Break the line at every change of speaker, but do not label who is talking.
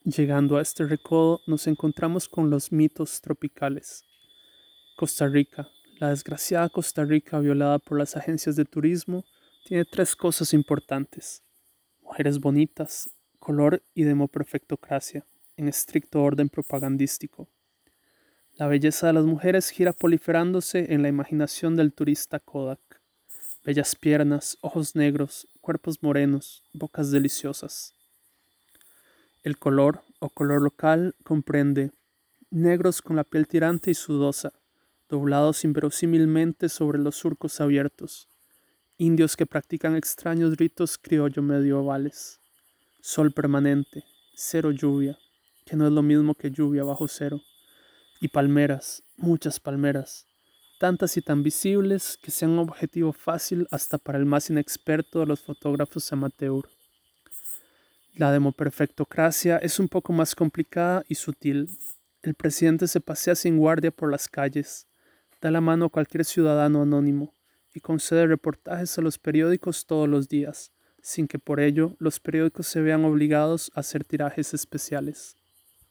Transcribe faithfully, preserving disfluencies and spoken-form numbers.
Llegando a este recodo nos encontramos con los mitos tropicales. Costa Rica, la desgraciada Costa Rica violada por las agencias de turismo, tiene tres cosas importantes: mujeres bonitas, color y demoperfectocracia, en estricto orden propagandístico. La belleza de las mujeres gira proliferándose en la imaginación del turista Kodak. Bellas piernas, ojos negros, cuerpos morenos, bocas deliciosas. El color, o color local, comprende negros con la piel tirante y sudosa, doblados inverosímilmente sobre los surcos abiertos, indios que practican extraños ritos criollo medievales, sol permanente, cero lluvia, que no es lo mismo que lluvia bajo cero, y palmeras, muchas palmeras, tantas y tan visibles que sean un objetivo fácil hasta para el más inexperto de los fotógrafos amateur. La demoperfectocracia es un poco más complicada y sutil. El presidente se pasea sin guardia por las calles, da la mano a cualquier ciudadano anónimo y concede reportajes a los periódicos todos los días, sin que por ello los periódicos se vean obligados a hacer tirajes especiales.